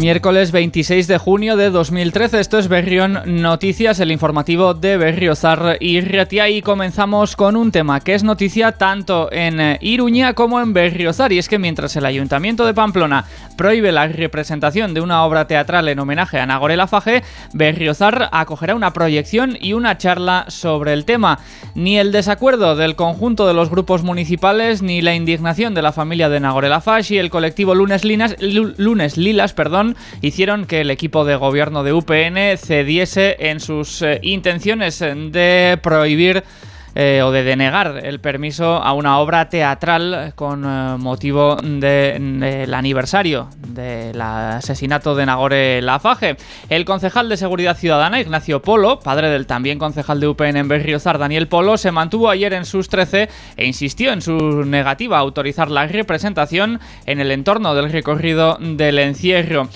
Miércoles 26 de junio de 2013, esto es Berrión Noticias, el informativo de Berriozar y Ratia, y comenzamos con un tema que es noticia tanto en Iruña como en Berriozar, y es que mientras el Ayuntamiento de Pamplona prohíbe la representación de una obra teatral en homenaje a Nagore Laffage, Berriozar acogerá una proyección y una charla sobre el tema. Ni el desacuerdo del conjunto de los grupos municipales, ni la indignación de la familia de Nagore Laffage y el colectivo Lunes Lilas, hicieron que el equipo de gobierno de UPN cediese en sus intenciones de prohibir o de denegar el permiso a una obra teatral con motivo del aniversario del asesinato de Nagore Laffage. El concejal de Seguridad Ciudadana, Ignacio Polo, padre del también concejal de UPN en Berriozar, Daniel Polo, se mantuvo ayer en sus 13 e insistió en su negativa a autorizar la representación en el entorno del recorrido del encierro.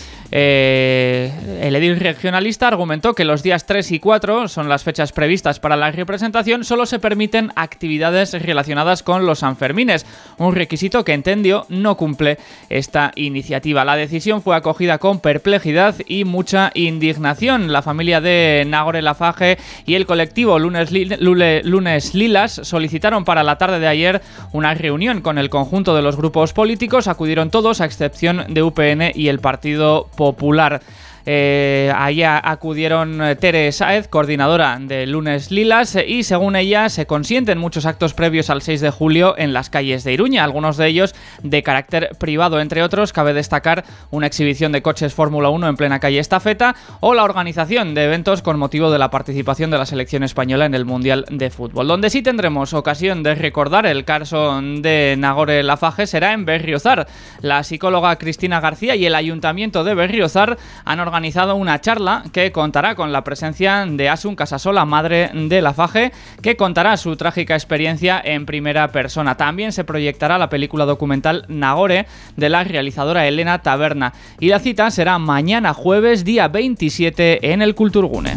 El edil regionalista argumentó que los días 3 y 4 son las fechas previstas para la representación, solo se permiten actividades relacionadas con los Sanfermines, un requisito que entendió no cumple esta iniciativa. La decisión fue acogida con perplejidad y mucha indignación. La familia de Nagore Laffage y el colectivo Lunes Lilas solicitaron para la tarde de ayer una reunión con el conjunto de los grupos políticos. Acudieron todos a excepción de UPN y el Partido Popular. Allá acudieron Tere Sáez, coordinadora de Lunes Lilas, y según ella se consienten muchos actos previos al 6 de julio en las calles de Iruña, algunos de ellos de carácter privado. Entre otros, cabe destacar una exhibición de coches Fórmula 1 en plena calle Estafeta o la organización de eventos con motivo de la participación de la selección española en el Mundial de Fútbol. Donde sí tendremos ocasión de recordar el caso de Nagore Laffage será en Berriozar. La psicóloga Cristina García y el Ayuntamiento de Berriozar han organizado una charla que contará con la presencia de Asun Casasola, madre de Laffage, que contará su trágica experiencia en primera persona. También se proyectará la película documental Nagore de la realizadora Elena Taberna, y la cita será mañana jueves, día 27, en el Kulturgune.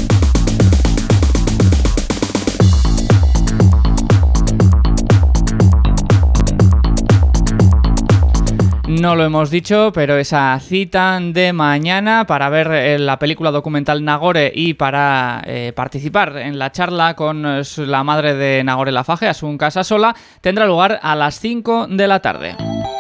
No lo hemos dicho, pero esa cita de mañana para ver la película documental Nagore y para participar en la charla con la madre de Nagore Laffage, Asun Casasola, tendrá lugar a las 5 de la tarde.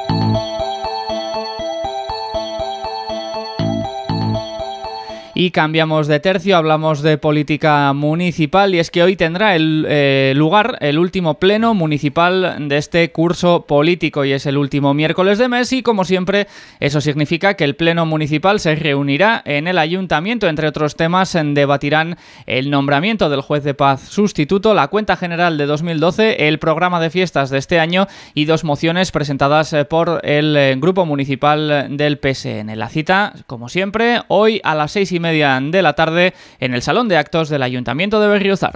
Y cambiamos de tercio, hablamos de política municipal, y es que hoy tendrá lugar el último pleno municipal de este curso político, y es el último miércoles de mes, y como siempre eso significa que el pleno municipal se reunirá en el ayuntamiento. Entre otros temas debatirán el nombramiento del juez de paz sustituto, la cuenta general de 2012, el programa de fiestas de este año y dos mociones presentadas por el grupo municipal del PSN. La cita, como siempre, hoy a las 6:30 de la tarde en el Salón de Actos del Ayuntamiento de Berriozar.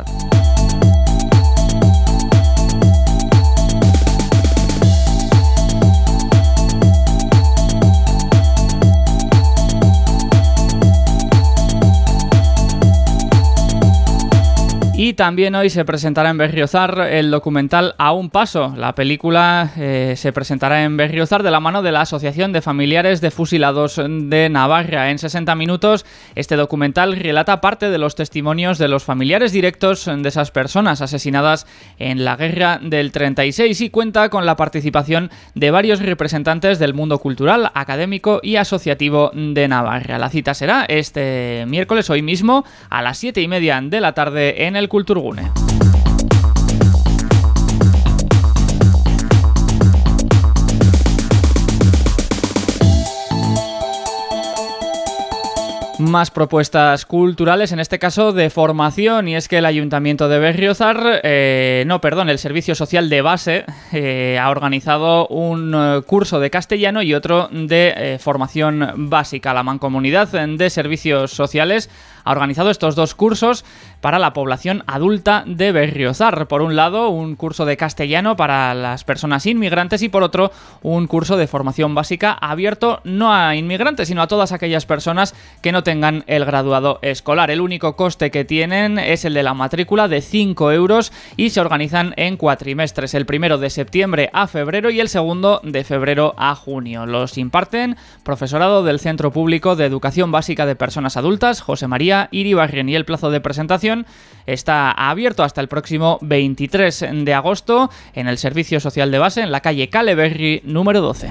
Y también hoy se presentará en Berriozar el documental A un paso. La película se presentará en Berriozar de la mano de la Asociación de Familiares de Fusilados de Navarra. En 60 minutos, este documental relata parte de los testimonios de los familiares directos de esas personas asesinadas en la guerra del 36 y cuenta con la participación de varios representantes del mundo cultural, académico y asociativo de Navarra. La cita será este miércoles, hoy mismo, a las 7:30 de la tarde en el Kulturgune. Más propuestas culturales, en este caso de formación, y es que el Ayuntamiento de Berriozar, el Servicio Social de Base ha organizado un curso de castellano y otro de formación básica. La Mancomunidad de Servicios Sociales ha organizado estos dos cursos para la población adulta de Berriozar. Por un lado, un curso de castellano para las personas inmigrantes y por otro, un curso de formación básica abierto no a inmigrantes, sino a todas aquellas personas que no tengan tengan el graduado escolar. El único coste que tienen es el de la matrícula de 5 euros y se organizan en cuatrimestres, el primero de septiembre a febrero y el segundo de febrero a junio. Los imparten profesorado del Centro Público de Educación Básica de Personas Adultas, José María Iribarren, y el plazo de presentación está abierto hasta el próximo 23 de agosto en el Servicio Social de Base, en la calle Caleberri número 12.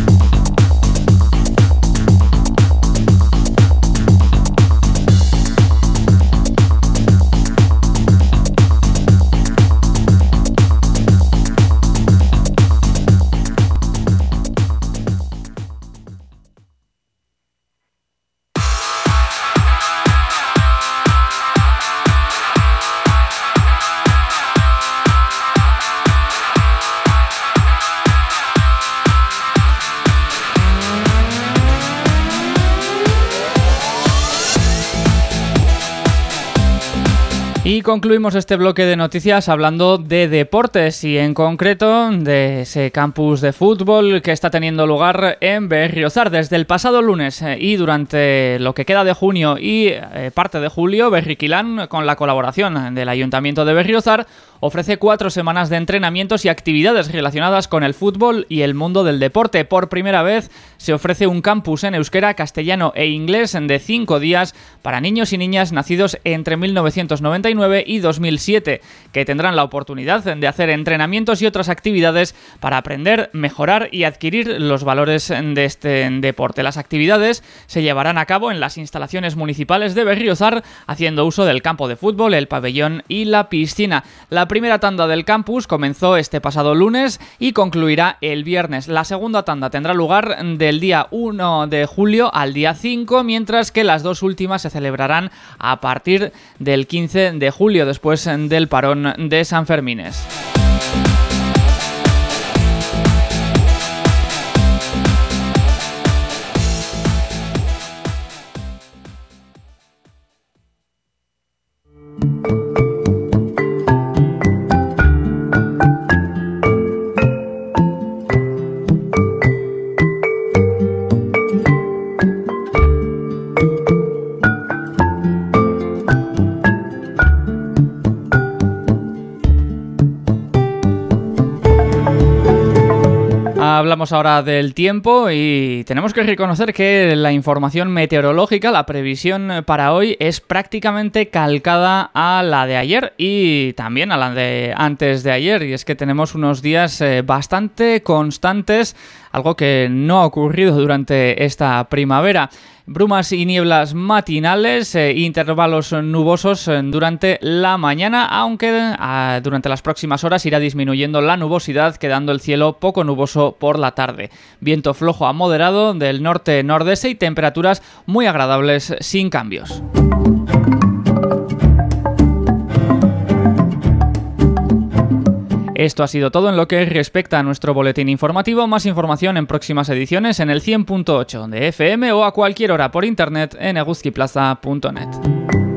Y concluimos este bloque de noticias hablando de deportes y en concreto de ese campus de fútbol que está teniendo lugar en Berriozar. Desde el pasado lunes y durante lo que queda de junio y parte de julio, Berriquilán, con la colaboración del Ayuntamiento de Berriozar, ofrece 4 semanas de entrenamientos y actividades relacionadas con el fútbol y el mundo del deporte. Por primera vez se ofrece un campus en euskera, castellano e inglés de 5 días para niños y niñas nacidos entre 1999 y 2007, que tendrán la oportunidad de hacer entrenamientos y otras actividades para aprender, mejorar y adquirir los valores de este deporte. Las actividades se llevarán a cabo en las instalaciones municipales de Berriozar, haciendo uso del campo de fútbol, el pabellón y la piscina. La primera tanda del campus comenzó este pasado lunes y concluirá el viernes. La segunda tanda tendrá lugar del día 1 de julio al día 5, mientras que las dos últimas se celebrarán a partir del 15 de julio, después del parón de San Fermines. Hablamos ahora del tiempo y tenemos que reconocer que la información meteorológica, la previsión para hoy es prácticamente calcada a la de ayer y también a la de antes de ayer, y es que tenemos unos días bastante constantes, algo que no ha ocurrido durante esta primavera. Brumas y nieblas matinales, intervalos nubosos durante la mañana, aunque durante las próximas horas irá disminuyendo la nubosidad, quedando el cielo poco nuboso por la tarde. Viento flojo a moderado del norte-nordeste y temperaturas muy agradables sin cambios. Esto ha sido todo en lo que respecta a nuestro boletín informativo. Más información en próximas ediciones en el 100.8 de FM o a cualquier hora por internet en eguzkiplaza.net.